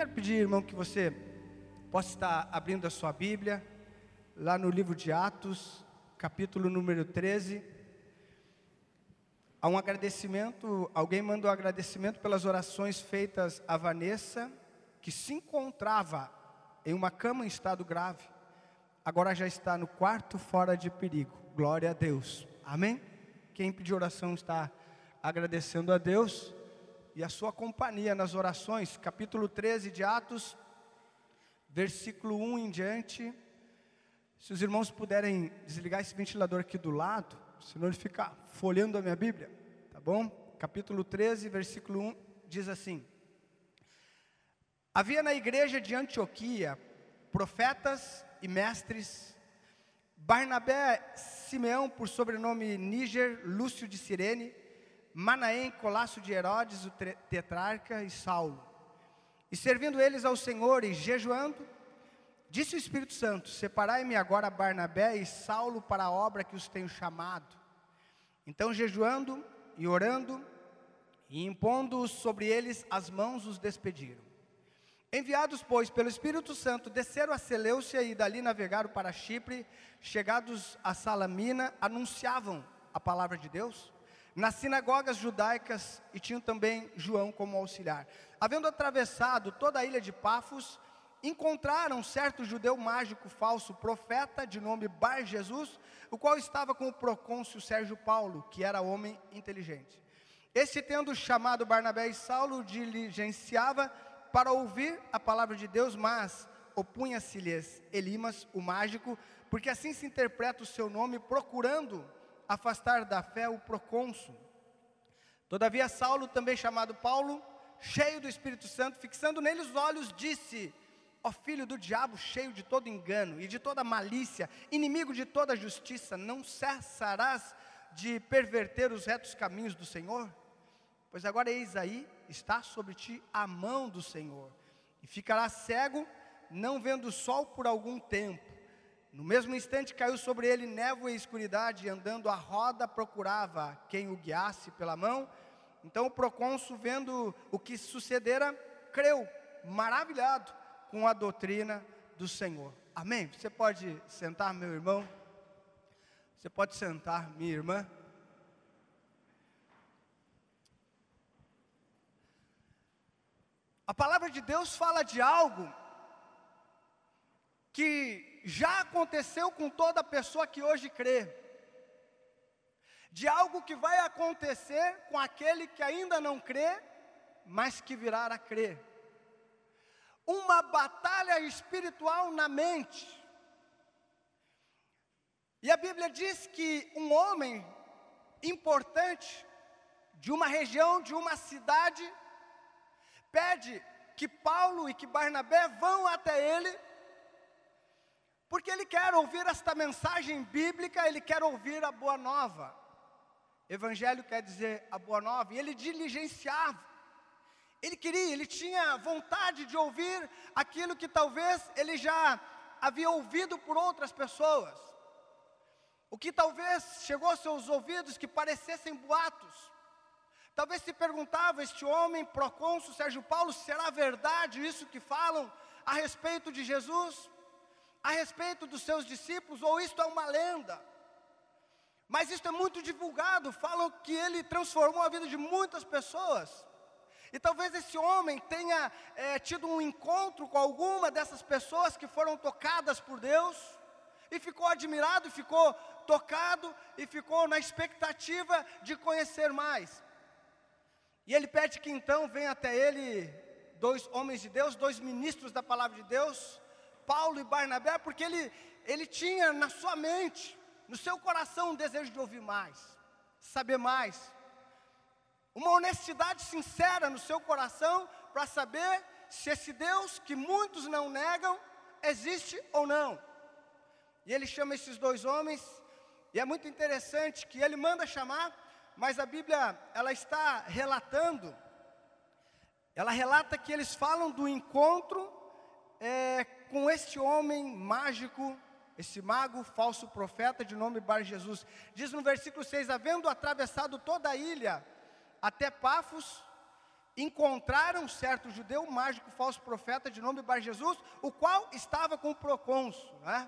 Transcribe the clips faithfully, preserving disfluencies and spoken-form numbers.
quero pedir, irmão, que você possa estar abrindo a sua Bíblia, lá no livro de Atos, capítulo número treze. Há um agradecimento, alguém mandou um agradecimento pelas orações feitas a Vanessa, que se encontrava em uma cama em estado grave, agora já está no quarto fora de perigo. Glória a Deus, amém? Quem pediu oração está agradecendo a Deus e a sua companhia nas orações. Capítulo treze de Atos, versículo um em diante. Se os irmãos puderem desligar esse ventilador aqui do lado, senão ele fica folhando a minha Bíblia, tá bom? Capítulo treze, versículo um, diz assim: havia na igreja de Antioquia profetas e mestres: Barnabé, Simeão, por sobrenome Níger, Lúcio de Cirene, Manaém, Colácio de Herodes, o tetrarca, e Saulo. E servindo eles ao Senhor e jejuando, disse o Espírito Santo: separai-me agora Barnabé e Saulo para a obra que os tenho chamado. Então, jejuando e orando e impondo sobre eles as mãos, os despediram. Enviados, pois, pelo Espírito Santo, desceram a Seleucia e dali navegaram para Chipre. Chegados a Salamina, anunciavam a palavra de Deus nas sinagogas judaicas, e tinham também João como auxiliar. Havendo atravessado toda a ilha de Pafos, encontraram um certo judeu mágico falso, profeta, de nome Bar Jesus, o qual estava com o procônsul Sérgio Paulo, que era homem inteligente. Este, tendo chamado Barnabé e Saulo, diligenciava para ouvir a palavra de Deus, mas opunha-se-lhes Elimas, o mágico, porque assim se interpreta o seu nome, procurando afastar da fé o procônsul. Todavia Saulo, também chamado Paulo, cheio do Espírito Santo, fixando nele os olhos, disse: ó filho do diabo, cheio de todo engano e de toda malícia, inimigo de toda justiça, não cessarás de perverter os retos caminhos do Senhor? Pois agora eis aí, está sobre ti a mão do Senhor, e ficarás cego, não vendo o sol por algum tempo. No mesmo instante caiu sobre ele névoa e escuridade, e andando à roda procurava quem o guiasse pela mão. Então o procônsul, vendo o que sucedera, creu, maravilhado com a doutrina do Senhor. Amém? Você pode sentar, meu irmão? Você pode sentar, minha irmã? A palavra de Deus fala de algo que já aconteceu com toda pessoa que hoje crê, de algo que vai acontecer com aquele que ainda não crê, mas que virá a crer. Uma batalha espiritual na mente. E a Bíblia diz que um homem importante, de uma região, de uma cidade, pede que Paulo e que Barnabé vão até ele, porque ele quer ouvir esta mensagem bíblica, ele quer ouvir a boa nova. Evangelho quer dizer a boa nova, e ele diligenciava. Ele queria, ele tinha vontade de ouvir aquilo que talvez ele já havia ouvido por outras pessoas. O que talvez chegou aos seus ouvidos que parecessem boatos. Talvez se perguntava este homem, procônsul Sérgio Paulo, será verdade isso que falam a respeito de Jesus? A respeito dos seus discípulos, ou isto é uma lenda? Mas isto é muito divulgado, falam que ele transformou a vida de muitas pessoas. E talvez esse homem tenha é, tido um encontro com alguma dessas pessoas que foram tocadas por Deus, e ficou admirado, e ficou tocado, e ficou na expectativa de conhecer mais. E ele pede que então venha até ele dois homens de Deus, dois ministros da palavra de Deus, Paulo e Barnabé, porque ele, ele tinha na sua mente, no seu coração, um desejo de ouvir mais, saber mais. Uma honestidade sincera no seu coração, para saber se esse Deus que muitos não negam, existe ou não. E ele chama esses dois homens, e é muito interessante que ele manda chamar, mas a Bíblia, ela está relatando, ela relata que eles falam do encontro é, com este homem mágico, esse mago, falso profeta, de nome Bar Jesus. Diz no versículo seis, havendo atravessado toda a ilha até Pafos, encontraram um certo judeu, um mágico falso profeta de nome Bar Jesus, o qual estava com o procônsul, né?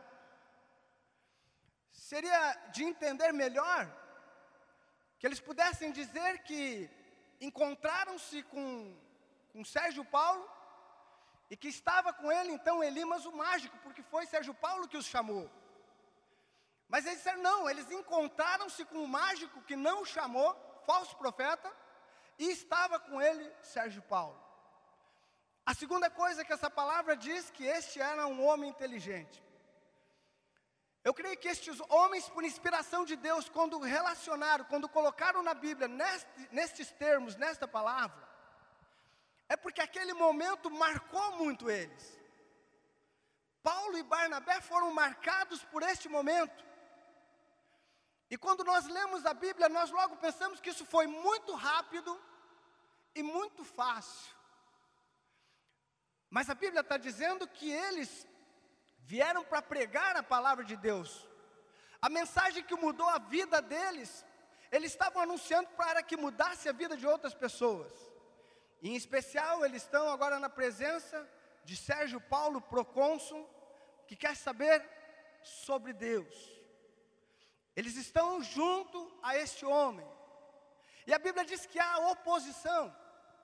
Seria de entender melhor que eles pudessem dizer que encontraram-se com, com Sérgio Paulo e que estava com ele então Elimas o mágico, porque foi Sérgio Paulo que os chamou. Mas eles disseram não, eles encontraram-se com o mágico que não o chamou, falso profeta, e estava com ele Sérgio Paulo. A segunda coisa que essa palavra diz, que este era um homem inteligente. Eu creio que estes homens, por inspiração de Deus, quando relacionaram, quando colocaram na Bíblia, neste, nestes termos, nesta palavra, é porque aquele momento marcou muito eles. Paulo e Barnabé foram marcados por este momento. E quando nós lemos a Bíblia, nós logo pensamos que isso foi muito rápido e muito fácil. Mas a Bíblia está dizendo que eles vieram para pregar a palavra de Deus. A mensagem que mudou a vida deles, eles estavam anunciando para que mudasse a vida de outras pessoas. E, em especial, eles estão agora na presença de Sérgio Paulo, procônsul, que quer saber sobre Deus. Eles estão junto a este homem. E a Bíblia diz que há oposição.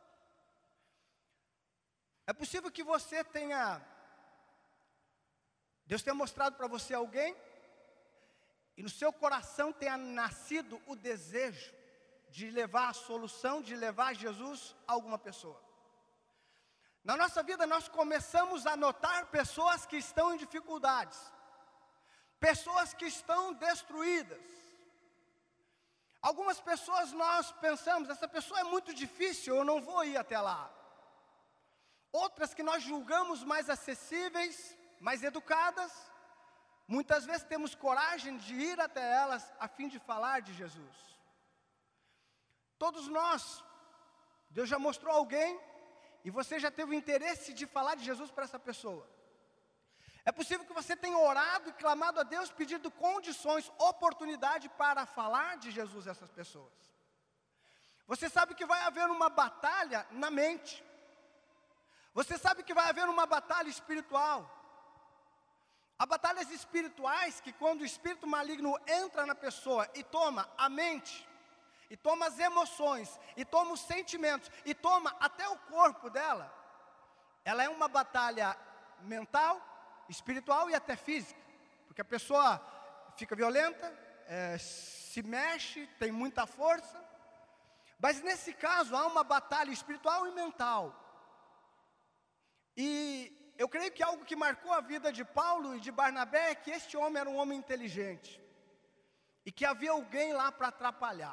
É possível que você tenha, Deus tenha mostrado para você alguém, e no seu coração tenha nascido o desejo de levar a solução, de levar Jesus a alguma pessoa. Na nossa vida nós começamos a notar pessoas que estão em dificuldades, pessoas que estão destruídas. Algumas pessoas nós pensamos, essa pessoa é muito difícil, eu não vou ir até lá. Outras que nós julgamos mais acessíveis, mais educadas, muitas vezes temos coragem de ir até elas a fim de falar de Jesus. Todos nós, Deus já mostrou alguém e você já teve o interesse de falar de Jesus para essa pessoa. É possível que você tenha orado e clamado a Deus, pedindo condições, oportunidade para falar de Jesus a essas pessoas. Você sabe que vai haver uma batalha na mente. Você sabe que vai haver uma batalha espiritual. Há batalhas espirituais que quando o espírito maligno entra na pessoa e toma a mente, e toma as emoções, e toma os sentimentos, e toma até o corpo dela, ela é uma batalha mental, espiritual e até física. Porque a pessoa fica violenta, é, se mexe, tem muita força. Mas nesse caso há uma batalha espiritual e mental. E eu creio que algo que marcou a vida de Paulo e de Barnabé é que este homem era um homem inteligente. E que havia alguém lá para atrapalhar.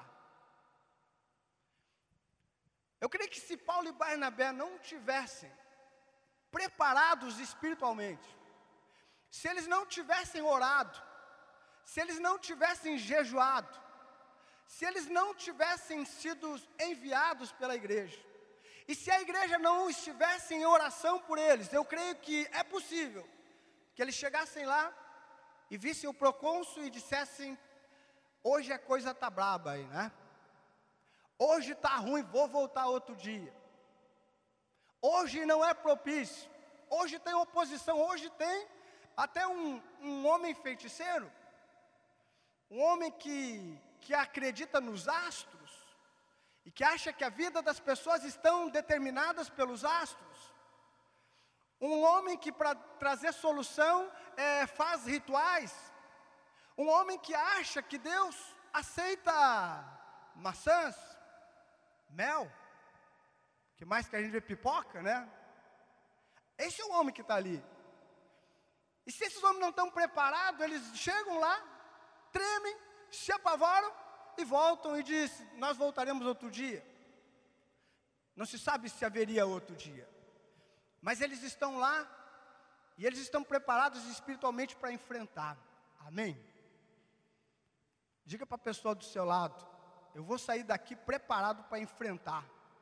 Eu creio que se Paulo e Barnabé não tivessem preparados espiritualmente, se eles não tivessem orado, se eles não tivessem jejuado, se eles não tivessem sido enviados pela igreja, e se a igreja não estivesse em oração por eles, eu creio que é possível que eles chegassem lá e vissem o procônsul e dissessem: hoje a coisa está braba aí, né? Hoje está ruim, vou voltar outro dia. Hoje não é propício. Hoje tem oposição, hoje tem até um, um homem feiticeiro, um homem que, que acredita nos astros, e que acha que a vida das pessoas estão determinadas pelos astros. Um homem que para trazer solução é, faz rituais. Um homem que acha que Deus aceita maçãs, mel, que mais que a gente vê pipoca, né? Esse é o homem que está ali. E se esses homens não estão preparados, eles chegam lá, tremem, se apavoram e voltam e dizem: nós voltaremos outro dia. Não se sabe se haveria outro dia. Mas eles estão lá e eles estão preparados espiritualmente para enfrentar. Amém? Diga para a pessoa do seu lado: eu vou sair daqui preparado para enfrentar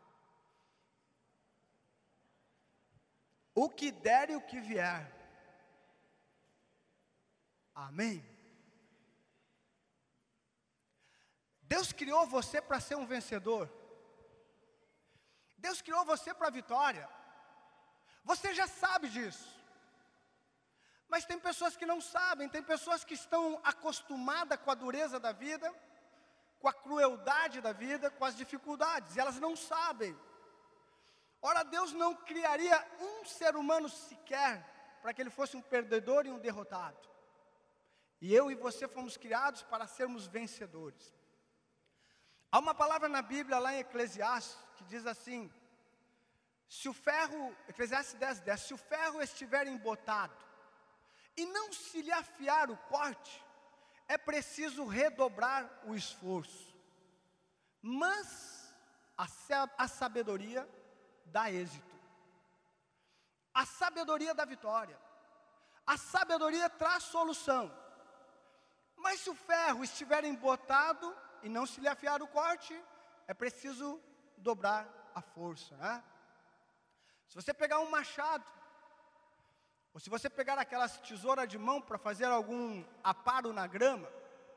o que der e o que vier. Amém? Deus criou você para ser um vencedor. Deus criou você para a vitória. Você já sabe disso. Mas tem pessoas que não sabem, tem pessoas que estão acostumadas com a dureza da vida, com a crueldade da vida, com as dificuldades, e elas não sabem. Ora, Deus não criaria um ser humano sequer para que ele fosse um perdedor e um derrotado. E eu e você fomos criados para sermos vencedores. Há uma palavra na Bíblia, lá em Eclesiastes, que diz assim: se o ferro, Eclesiastes dez, dez, se o ferro estiver embotado e não se lhe afiar o corte, é preciso redobrar o esforço. Mas a, a sabedoria dá êxito. A sabedoria dá vitória. A sabedoria traz solução. Mas se o ferro estiver embotado e não se lhe afiar o corte, é preciso dobrar a força, né? Se você pegar um machado, ou se você pegar aquelas tesouras de mão para fazer algum aparo na grama,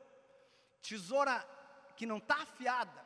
tesoura que não está afiada,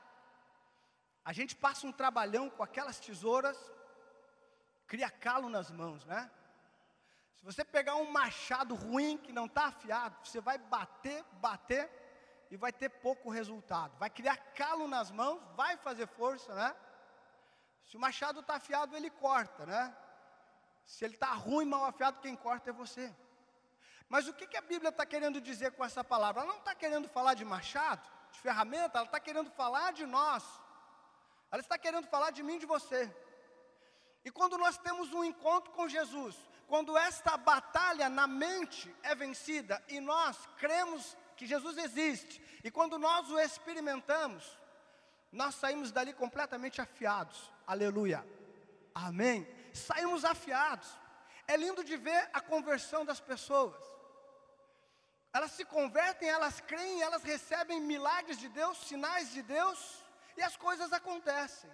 a gente passa um trabalhão com aquelas tesouras, cria calo nas mãos, né? Se você pegar um machado ruim que não está afiado, você vai bater, bater e vai ter pouco resultado. Vai criar calo nas mãos, vai fazer força, né? Se o machado está afiado, ele corta, né? Se ele está ruim, mal afiado, quem corta é você. Mas o que, que a Bíblia está querendo dizer com essa palavra? Ela não está querendo falar de machado, de ferramenta, ela está querendo falar de nós. Ela está querendo falar de mim e de você. E quando nós temos um encontro com Jesus, quando esta batalha na mente é vencida, e nós cremos que Jesus existe, e quando nós o experimentamos, nós saímos dali completamente afiados. Aleluia. Amém. Saímos afiados. É lindo de ver a conversão das pessoas. Elas se convertem, elas creem, elas recebem milagres de Deus, sinais de Deus, e as coisas acontecem.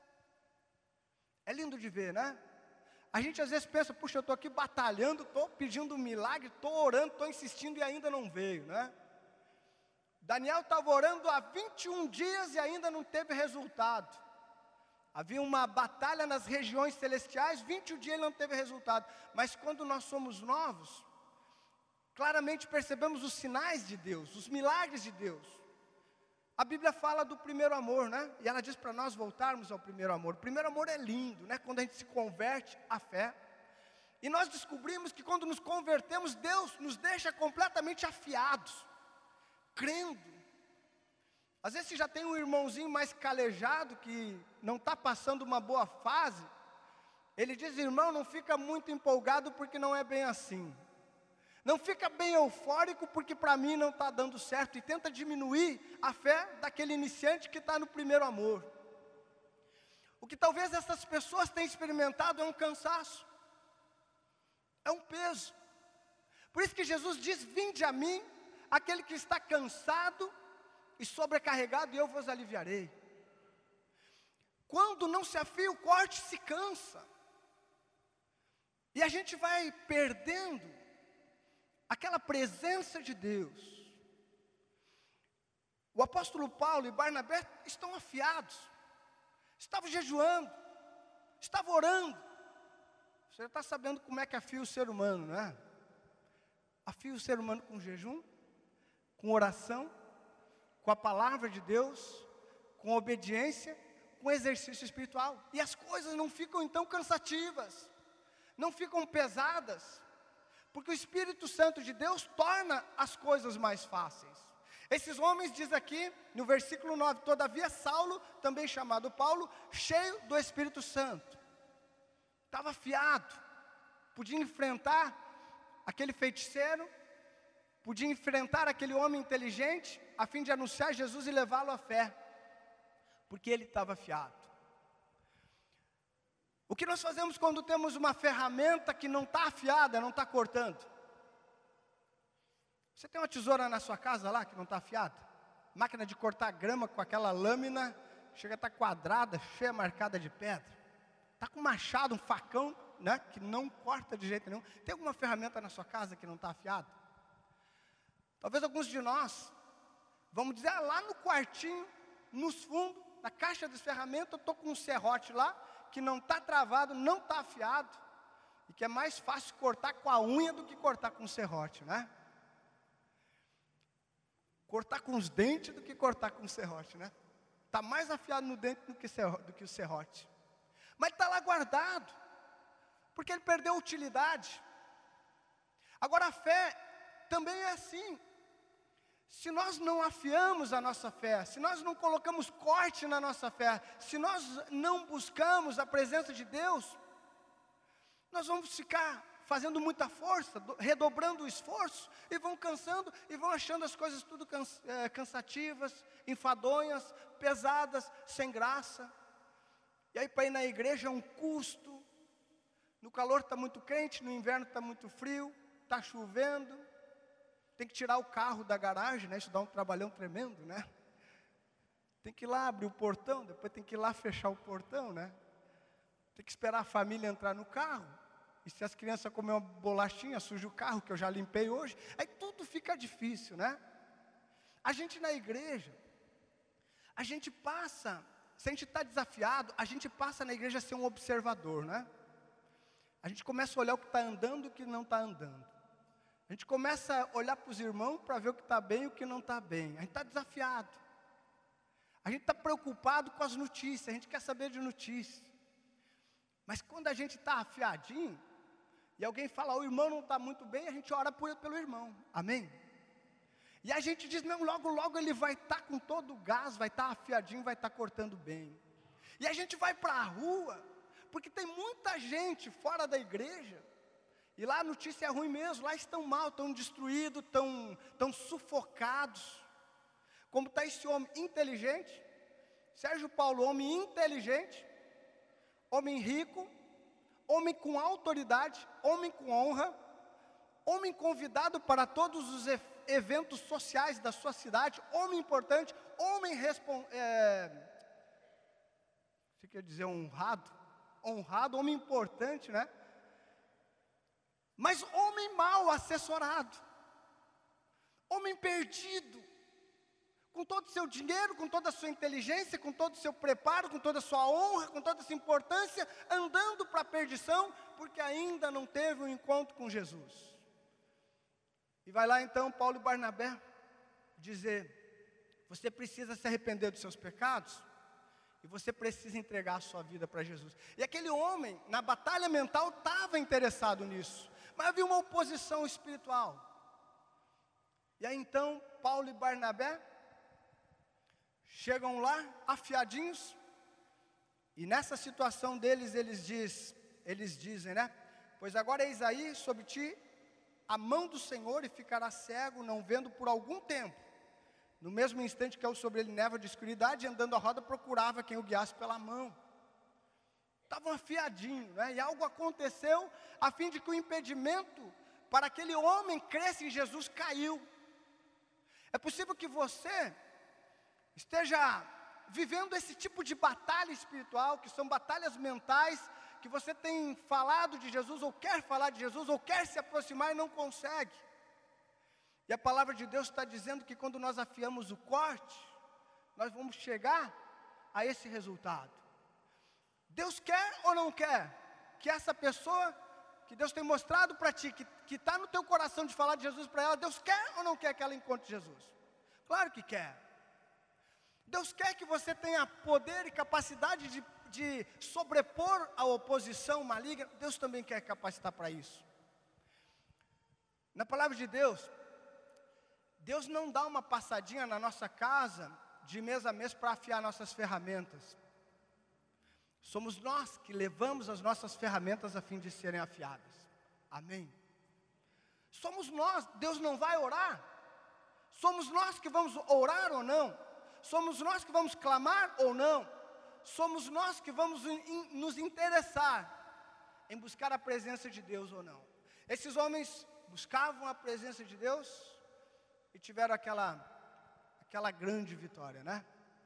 É lindo de ver, né? A gente às vezes pensa, puxa, eu estou aqui batalhando, estou pedindo um milagre, estou orando, estou insistindo e ainda não veio, né? Daniel estava orando há vinte e um dias e ainda não teve resultado. Havia uma batalha nas regiões celestiais, vinte e um dias ele não teve resultado. Mas quando nós somos novos, claramente percebemos os sinais de Deus, os milagres de Deus. A Bíblia fala do primeiro amor, né? E ela diz para nós voltarmos ao primeiro amor. O primeiro amor é lindo, né? Quando a gente se converte à fé. E nós descobrimos que quando nos convertemos, Deus nos deixa completamente afiados, crendo. Às vezes você já tem um irmãozinho mais calejado, que não está passando uma boa fase. Ele diz, irmão, não fica muito empolgado porque não é bem assim. Não fica bem eufórico porque para mim não está dando certo. E tenta diminuir a fé daquele iniciante que está no primeiro amor. O que talvez essas pessoas tenham experimentado é um cansaço. É um peso. Por isso que Jesus diz, vinde a mim, aquele que está cansado e sobrecarregado, e eu vos aliviarei. Quando não se afia o corte, se cansa. E a gente vai perdendo aquela presença de Deus. O apóstolo Paulo e Barnabé estão afiados. Estavam jejuando. Estavam orando. Você já está sabendo como é que afia o ser humano, né? Afia o ser humano com jejum, com oração, com a palavra de Deus, com obediência, com exercício espiritual. E as coisas não ficam então cansativas, não ficam pesadas, porque o Espírito Santo de Deus torna as coisas mais fáceis. Esses homens diz aqui, no versículo nove, todavia Saulo, também chamado Paulo, cheio do Espírito Santo, estava afiado, podia enfrentar aquele feiticeiro, podia enfrentar aquele homem inteligente, a fim de anunciar Jesus e levá-lo à fé, porque ele estava afiado. O que nós fazemos quando temos uma ferramenta que não está afiada, não está cortando? Você tem uma tesoura na sua casa lá que não está afiada? Máquina de cortar grama com aquela lâmina, chega a estar quadrada, cheia, marcada de pedra. Está com um machado, um facão, né, que não corta de jeito nenhum. Tem alguma ferramenta na sua casa que não está afiada? Talvez alguns de nós, vamos dizer, ah, lá no quartinho, nos fundos, na caixa das ferramentas, eu estou com um serrote lá, que não está travado, não está afiado, e que é mais fácil cortar com a unha do que cortar com o serrote, né? Cortar com os dentes do que cortar com o serrote, né? Está mais afiado no dente do que, do que o serrote. Mas está lá guardado, porque ele perdeu a utilidade. Agora a fé também é assim. Se nós não afiamos a nossa fé, se nós não colocamos corte na nossa fé, se nós não buscamos a presença de Deus, nós vamos ficar fazendo muita força, redobrando o esforço, e vão cansando, e vão achando as coisas tudo cansa, é, cansativas, enfadonhas, pesadas, sem graça. E aí para ir na igreja é um custo, no calor está muito quente, no inverno está muito frio, está chovendo, tem que tirar o carro da garagem, né? Isso dá um trabalhão tremendo, né? Tem que ir lá abrir o portão, depois tem que ir lá fechar o portão, né? Tem que esperar a família entrar no carro. E se as crianças comerem uma bolachinha, suja o carro, que eu já limpei hoje. Aí tudo fica difícil, né? A gente na igreja, a gente passa, se a gente está desafiado, a gente passa na igreja a ser um observador, né? A gente começa a olhar o que está andando e o que não está andando. A gente começa a olhar para os irmãos para ver o que está bem e o que não está bem. A gente está desafiado. A gente está preocupado com as notícias, a gente quer saber de notícias. Mas quando a gente está afiadinho, e alguém fala, o irmão não está muito bem, a gente ora por, pelo irmão. Amém? E a gente diz, não, logo, logo ele vai estar tá com todo o gás, vai estar tá afiadinho, vai estar tá cortando bem. E a gente vai para a rua, porque tem muita gente fora da igreja, e lá a notícia é ruim mesmo, lá estão mal, estão destruídos, estão, estão sufocados. Como está esse homem inteligente, Sérgio Paulo, homem inteligente, homem rico, homem com autoridade, homem com honra, homem convidado para todos os e- eventos sociais da sua cidade, homem importante, homem responsável, é, você quer dizer honrado? Honrado, homem importante, né? Mas homem mal assessorado, homem perdido, com todo o seu dinheiro, com toda a sua inteligência, com todo o seu preparo, com toda a sua honra, com toda essa importância, andando para a perdição, porque ainda não teve um encontro com Jesus. E vai lá então Paulo e Barnabé dizer, você precisa se arrepender dos seus pecados, e você precisa entregar a sua vida para Jesus. E aquele homem, na batalha mental, estava interessado nisso. Mas havia uma oposição espiritual. E aí então, Paulo e Barnabé chegam lá, afiadinhos, e nessa situação deles, eles, diz, eles dizem, né? Pois agora eis aí sobre ti a mão do Senhor, e ficará cego, não vendo por algum tempo. No mesmo instante que caiu sobre ele névoa de escuridade, andando a roda, procurava quem o guiasse pela mão. Estavam afiadinhos, né? E algo aconteceu a fim de que o impedimento para aquele homem cresça em Jesus caiu. É possível que você esteja vivendo esse tipo de batalha espiritual, que são batalhas mentais, que você tem falado de Jesus, ou quer falar de Jesus, ou quer se aproximar e não consegue. E a palavra de Deus está dizendo que quando nós afiamos o corte, nós vamos chegar a esse resultado. Deus quer ou não quer que essa pessoa, que Deus tem mostrado para ti, que está no teu coração de falar de Jesus para ela, Deus quer ou não quer que ela encontre Jesus? Claro que quer. Deus quer que você tenha poder e capacidade de, de sobrepor a oposição maligna. Deus também quer capacitar para isso. Na palavra de Deus, Deus não dá uma passadinha na nossa casa, de mês a mês, para afiar nossas ferramentas. Somos nós que levamos as nossas ferramentas a fim de serem afiadas. Amém? Somos nós, Deus não vai orar. Somos nós que vamos orar ou não. Somos nós que vamos clamar ou não. Somos nós que vamos in, nos interessar em buscar a presença de Deus ou não. Esses homens buscavam a presença de Deus e tiveram aquela, aquela grande vitória, né?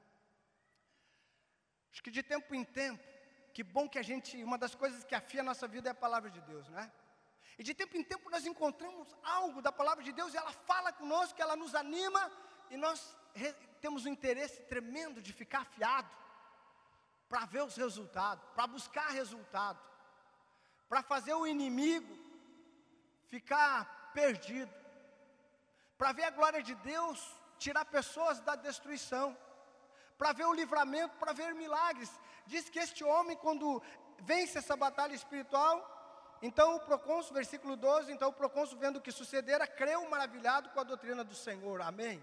Acho que de tempo em tempo, que bom que a gente, uma das coisas que afia a nossa vida é a palavra de Deus, né? E de tempo em tempo nós encontramos algo da palavra de Deus, e ela fala conosco, ela nos anima, e nós re, temos um interesse tremendo de ficar afiado, para ver os resultados, para buscar resultado, para fazer o inimigo ficar perdido, para ver a glória de Deus tirar pessoas da destruição, para ver o livramento, para ver milagres. Diz que este homem, quando vence essa batalha espiritual, então o procônsul, versículo doze, então o procônsul, vendo o que sucedera, creu maravilhado com a doutrina do Senhor. Amém?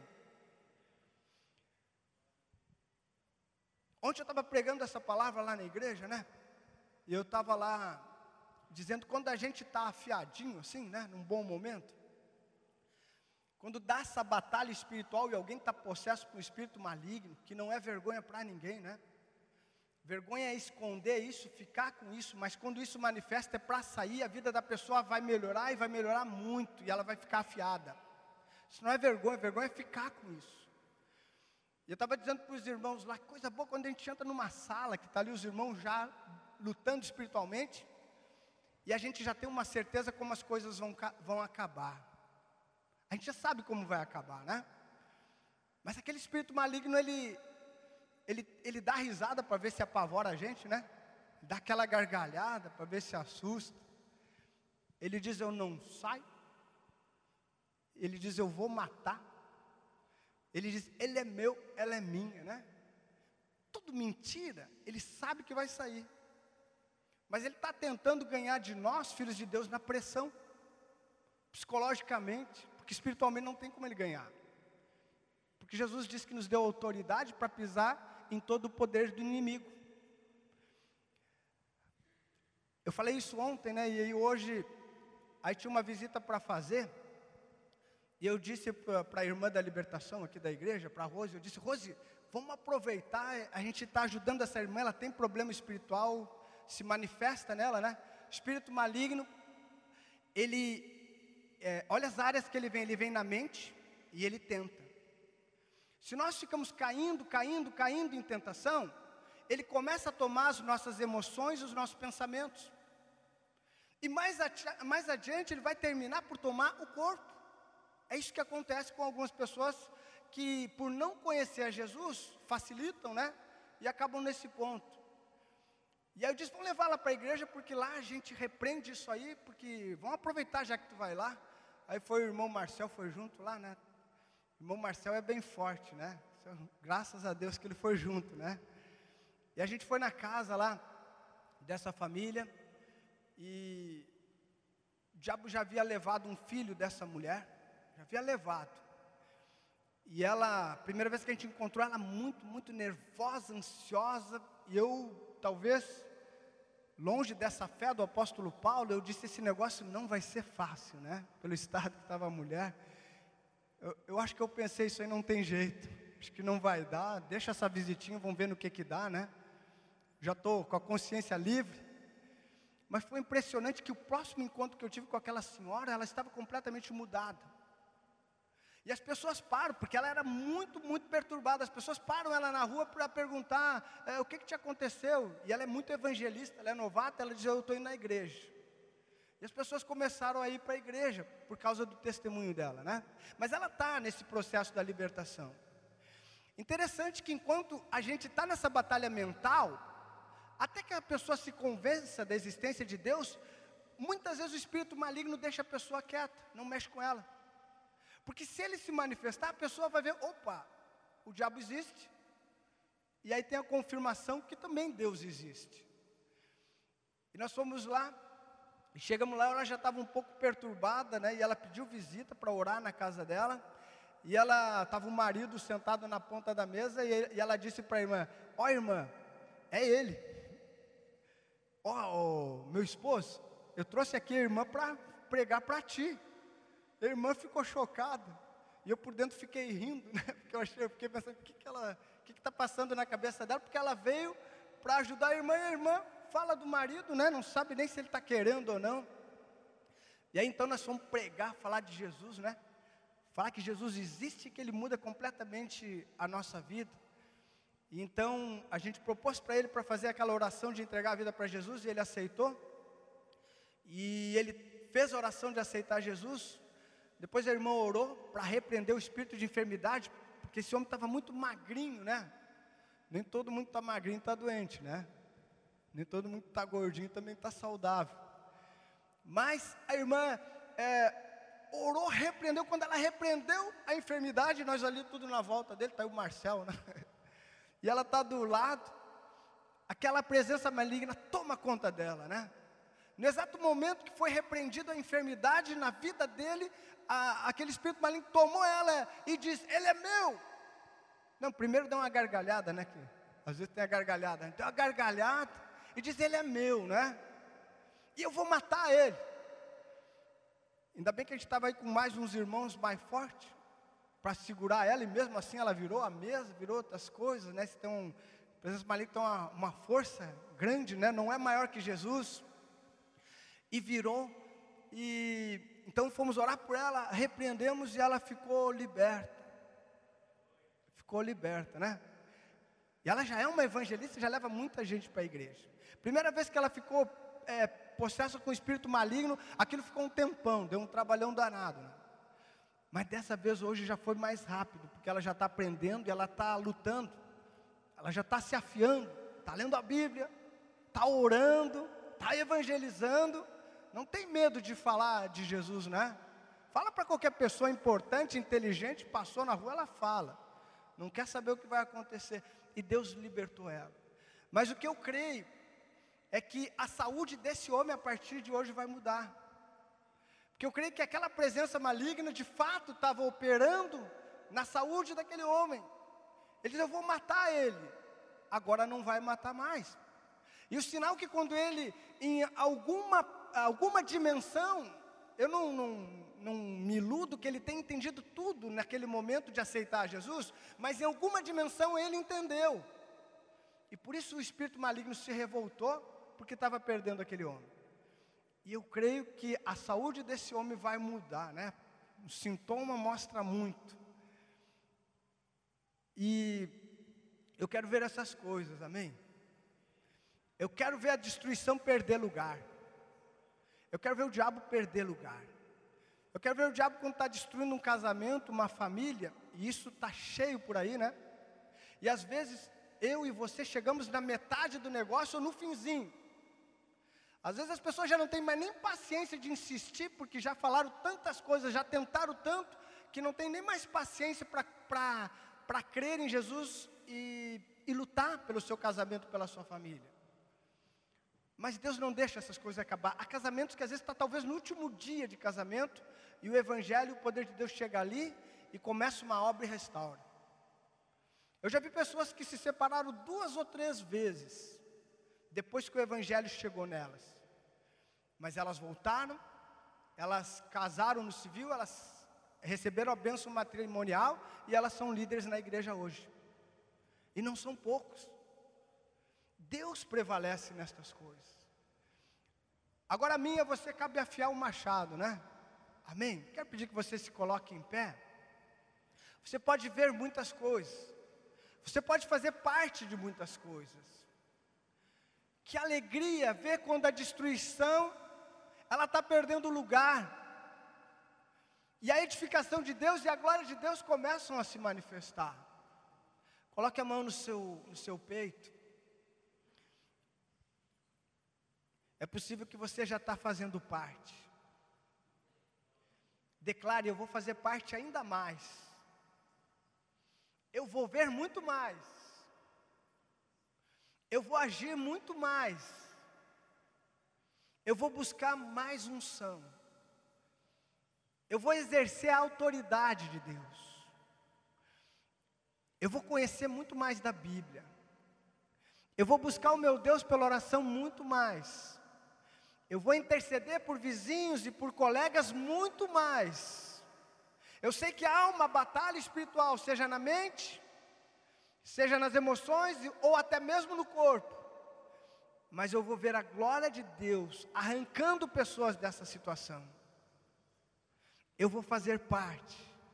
Ontem eu estava pregando essa palavra lá na igreja, né? E eu estava lá dizendo, quando a gente está afiadinho assim, né? Num bom momento, quando dá essa batalha espiritual e alguém está possesso por um espírito maligno, que não é vergonha para ninguém, né? Vergonha é esconder isso, ficar com isso, mas quando isso manifesta é para sair, a vida da pessoa vai melhorar e vai melhorar muito, e ela vai ficar afiada. Isso não é vergonha, vergonha é ficar com isso. E eu estava dizendo para os irmãos lá, coisa boa quando a gente entra numa sala, que está ali os irmãos já lutando espiritualmente, e a gente já tem uma certeza como as coisas vão, vão acabar. A gente já sabe como vai acabar, né? Mas aquele espírito maligno, ele... Ele, ele dá risada para ver se apavora a gente, né? Dá aquela gargalhada para ver se assusta. Ele diz, eu não saio. Ele diz, eu vou matar. Ele diz, ele é meu, ela é minha, né? Tudo mentira, ele sabe que vai sair. Mas ele está tentando ganhar de nós, filhos de Deus, na pressão. Psicologicamente, porque espiritualmente não tem como ele ganhar. Porque Jesus disse que nos deu autoridade para pisar em todo o poder do inimigo. Eu falei isso ontem, né? E aí hoje, aí tinha uma visita para fazer, e eu disse para a irmã da libertação aqui da igreja, para a Rose, eu disse, Rose, vamos aproveitar, a gente está ajudando essa irmã, ela tem problema espiritual, se manifesta nela, né? Espírito maligno, ele, é, olha as áreas que ele vem, ele vem na mente, e ele tenta. Se nós ficamos caindo, caindo, caindo em tentação, ele começa a tomar as nossas emoções e os nossos pensamentos. E mais, adi mais adiante ele vai terminar por tomar o corpo. É isso que acontece com algumas pessoas que, por não conhecer a Jesus, facilitam, né? E acabam nesse ponto. E aí eu disse, vamos levar ela para a igreja, porque lá a gente repreende isso aí, porque vamos aproveitar já que tu vai lá. Aí foi o irmão Marcel, foi junto lá, né? O irmão Marcel é bem forte, né? Graças a Deus que ele foi junto, né? E a gente foi na casa lá, dessa família, e o diabo já havia levado um filho dessa mulher, já havia levado. E ela, a primeira vez que a gente encontrou ela muito, muito nervosa, ansiosa, e eu, talvez, longe dessa fé do apóstolo Paulo, eu disse, esse negócio não vai ser fácil, né? Pelo estado que estava a mulher. Eu, eu acho que eu pensei, isso aí não tem jeito, acho que não vai dar, deixa essa visitinha, vamos ver no que que dá, né? Já estou com a consciência livre. Mas foi impressionante que o próximo encontro que eu tive com aquela senhora, ela estava completamente mudada. E as pessoas param, porque ela era muito, muito perturbada, as pessoas param ela na rua para perguntar, é, o que que te aconteceu? E ela é muito evangelista, ela é novata, ela diz, eu estou indo na igreja. E as pessoas começaram a ir para a igreja, por causa do testemunho dela, né? Mas ela está nesse processo da libertação. Interessante que enquanto a gente está nessa batalha mental, até que a pessoa se convença da existência de Deus, muitas vezes o espírito maligno deixa a pessoa quieta, não mexe com ela. Porque se ele se manifestar, a pessoa vai ver, opa, o diabo existe. E aí tem a confirmação que também Deus existe. E nós fomos lá, e chegamos lá, ela já estava um pouco perturbada, né? E ela pediu visita para orar na casa dela. E ela, estava o marido sentado na ponta da mesa, e, e ela disse para a irmã, ó irmã, é ele. Ó, oh, meu esposo, eu trouxe aqui a irmã para pregar para ti. A irmã ficou chocada. E eu por dentro fiquei rindo, né? Porque eu, achei, eu fiquei pensando, o que que ela, o que que está passando na cabeça dela? Porque ela veio para ajudar a irmã, e a irmã fala do marido, né? Não sabe nem se ele está querendo ou não. E aí então nós fomos pregar, falar de Jesus, né? Falar que Jesus existe e que Ele muda completamente a nossa vida. E então a gente propôs para ele para fazer aquela oração de entregar a vida para Jesus, e ele aceitou. E ele fez a oração de aceitar Jesus. Depois a irmã orou para repreender o espírito de enfermidade, porque esse homem estava muito magrinho, né? Nem todo mundo está magrinho e está doente, né? Nem todo mundo está gordinho também está saudável. Mas a irmã é, orou, repreendeu. Quando ela repreendeu a enfermidade, nós ali tudo na volta dele, está aí o Marcel, né? E ela está do lado, aquela presença maligna toma conta dela, né? No exato momento que foi repreendida a enfermidade na vida dele, a, aquele espírito maligno tomou ela e disse, ele é meu. Não, primeiro dá uma gargalhada, né? Que às vezes tem a gargalhada. Deu uma gargalhada e diz, ele é meu, né? E eu vou matar ele. Ainda bem que a gente estava aí com mais uns irmãos mais fortes, para segurar ela, e mesmo assim ela virou a mesa, virou outras coisas, né? Se tem um, a presença maligna tem uma, uma força grande, né? Não é maior que Jesus. E virou, e então fomos orar por ela, repreendemos e ela ficou liberta. Ficou liberta, né? E ela já é uma evangelista, já leva muita gente para a igreja. Primeira vez que ela ficou é, possessa com espírito maligno, aquilo ficou um tempão, deu um trabalhão danado, né? Mas dessa vez hoje já foi mais rápido, porque ela já está aprendendo e ela está lutando, ela já está se afiando, está lendo a Bíblia, está orando, está evangelizando, não tem medo de falar de Jesus, né? Fala para qualquer pessoa importante, inteligente, passou na rua, ela fala, não quer saber o que vai acontecer, e Deus libertou ela. Mas o que eu creio é que a saúde desse homem a partir de hoje vai mudar. Porque eu creio que aquela presença maligna de fato estava operando na saúde daquele homem. Ele diz, eu vou matar ele. Agora não vai matar mais. E o sinal que quando ele, em alguma, alguma dimensão, eu não, não, não me iludo que ele tenha entendido tudo naquele momento de aceitar Jesus, mas em alguma dimensão ele entendeu. E por isso o espírito maligno se revoltou, porque estava perdendo aquele homem. E eu creio que a saúde desse homem vai mudar, né? O sintoma mostra muito. E eu quero ver essas coisas, amém? Eu quero ver a destruição perder lugar. Eu quero ver o diabo perder lugar. Eu quero ver o diabo quando está destruindo um casamento, uma família, e isso está cheio por aí, né? E às vezes eu e você chegamos na metade do negócio ou no finzinho. Às vezes as pessoas já não têm mais nem paciência de insistir, porque já falaram tantas coisas, já tentaram tanto, que não tem nem mais paciência para crer em Jesus e, e lutar pelo seu casamento, pela sua família. Mas Deus não deixa essas coisas acabar. Há casamentos que às vezes está talvez no último dia de casamento, e o Evangelho, o poder de Deus chega ali, e começa uma obra e restaura. Eu já vi pessoas que se separaram duas ou três vezes, depois que o Evangelho chegou nelas. Mas elas voltaram, elas casaram no civil, elas receberam a bênção matrimonial, e elas são líderes na igreja hoje. E não são poucos. Deus prevalece nestas coisas. Agora a minha, você cabe afiar o machado, né? Amém? Quero pedir que você se coloque em pé. Você pode ver muitas coisas. Você pode fazer parte de muitas coisas. Que alegria ver quando a destruição, ela está perdendo lugar. E a edificação de Deus e a glória de Deus começam a se manifestar. Coloque a mão no seu, no seu peito. É possível que você já está fazendo parte. Declare, eu vou fazer parte ainda mais. Eu vou ver muito mais. Eu vou agir muito mais. Eu vou buscar mais unção. Eu vou exercer a autoridade de Deus. Eu vou conhecer muito mais da Bíblia. Eu vou buscar o meu Deus pela oração muito mais. Eu vou interceder por vizinhos e por colegas muito mais. Eu sei que há uma batalha espiritual, seja na mente, seja nas emoções ou até mesmo no corpo. Mas eu vou ver a glória de Deus arrancando pessoas dessa situação. Eu vou fazer parte.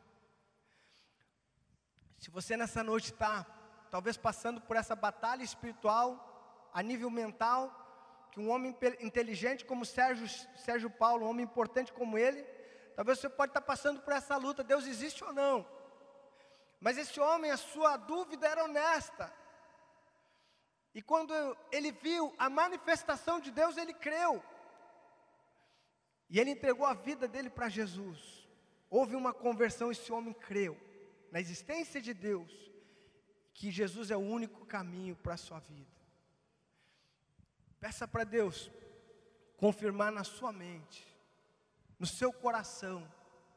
Se você nessa noite está, talvez passando por essa batalha espiritual, a nível mental, que um homem inteligente como Sérgio, Sérgio Paulo, um homem importante como ele, talvez você pode estar passando por essa luta, Deus existe ou não? Mas esse homem, a sua dúvida era honesta. E quando ele viu a manifestação de Deus, ele creu. E ele entregou a vida dele para Jesus. Houve uma conversão, esse homem creu na existência de Deus, que Jesus é o único caminho para a sua vida. Peça para Deus confirmar na sua mente, no seu coração.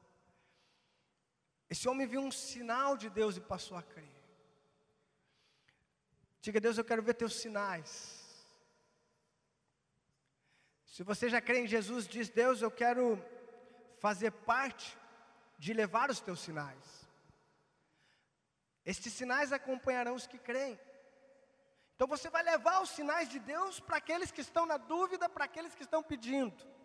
Esse homem viu um sinal de Deus e passou a crer. Diga: Deus, eu quero ver teus sinais. Se você já crê em Jesus, diz: Deus, eu quero fazer parte de levar os teus sinais. Estes sinais acompanharão os que creem. Então você vai levar os sinais de Deus para aqueles que estão na dúvida, para aqueles que estão pedindo.